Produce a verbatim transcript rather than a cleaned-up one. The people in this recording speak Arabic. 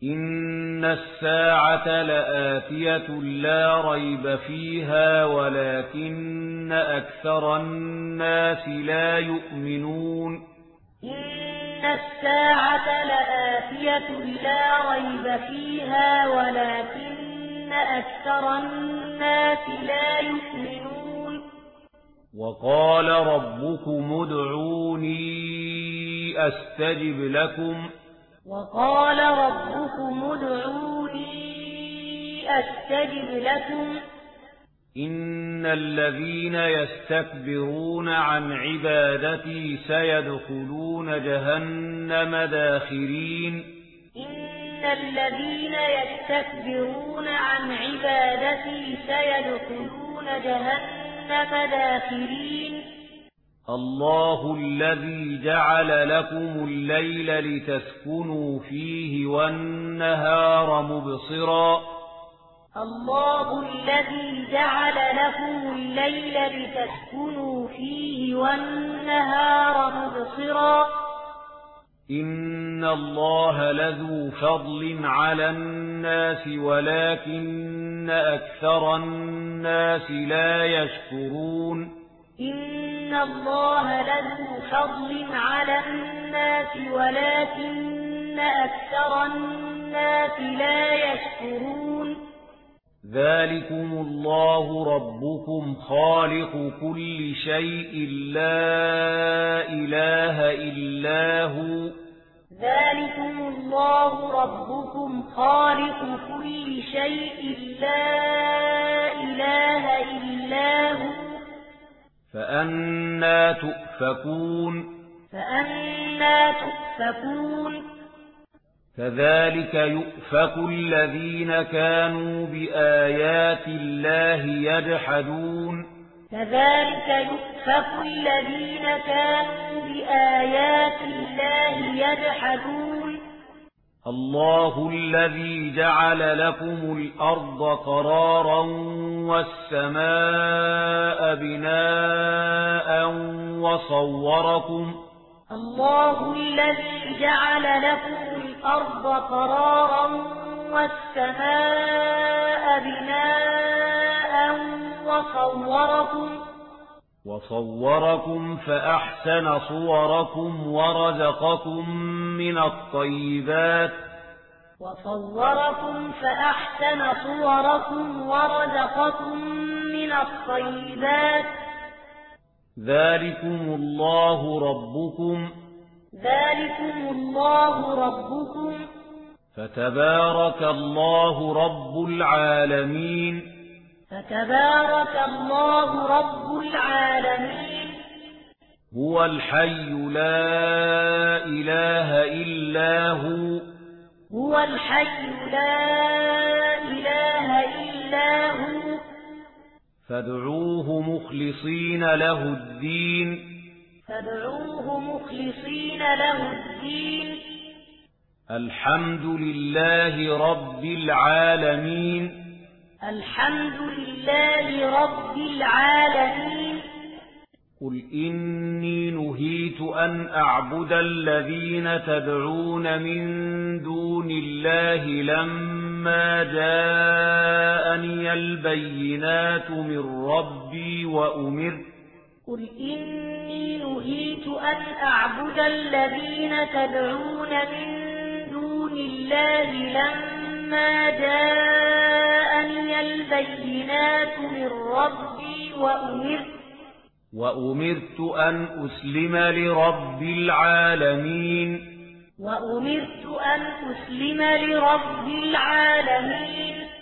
إن الساعة لآتية لا ريب فيها ولكن أكثر الناس لا يؤمنون إن الساعة لآتية لا ريب فيها ولكن أكثر الناس لا يؤمنون وقال ربكم ادعوني أستجب لكم وقال ربكم ادعوني أستجب لكم إن الذين يستكبرون عن عبادتي سيدخلون جهنم داخرين إن الذين يستكبرون عن عبادتي سيدخلون جهنم داخرين الله الذي جعل لكم الليل لتسكنوا فيه والنهار مبصرا الله الذي جعل لكم الليل لتسكنوا فيه والنهار مبصرا إن الله لذو فضل على الناس ولكن أكثر الناس لا يشكرون إن الله لذو فضل على الناس ولكن أكثر الناس لا يشكرون ذلكم الله ربكم خالق كل شيء لا إله إلا هو ذلكم الله ربكم خالق كل شيء لا إله إلا هو فأنى تؤفكون فأنى تؤفكون كذلك يؤفك الذين كانوا بآيات الله يجحدون كذلك يؤفك الذين كانوا بآيات الله يجحدون الله الذي جعل لكم الأرض قرارا والسماء بناء وصوركم الله الذي جعل لكم الأرض قرارا والسماء بناء وصوركم وصوركم فأحسن صوركم ورزقكم من الطيبات وصوركم فأحسن صوركم ورزقكم من الطيبات ذلكم الله ربكم ذلكم الله ربكم فتبارك الله رب العالمين فتبارك الله رب العالمين هو الحي لا إله إلا هو هو الحي لا إله إلا هو فادعوه مخلصين له الدين فادعوه مخلصين له الدين الحمد لله رب العالمين الحمد لله رب العالمين قل إني نهيت أن أعبد الذين تدعون من دون الله لما جاءني البينات من ربي وأمرت قل إني نهيت أن أعبد الذين تدعون من دون الله لما جاءني البينات من ربي وأمرت وأمرت أن أسلم لرب العالمين وأمرت أن أسلم لرب العالمين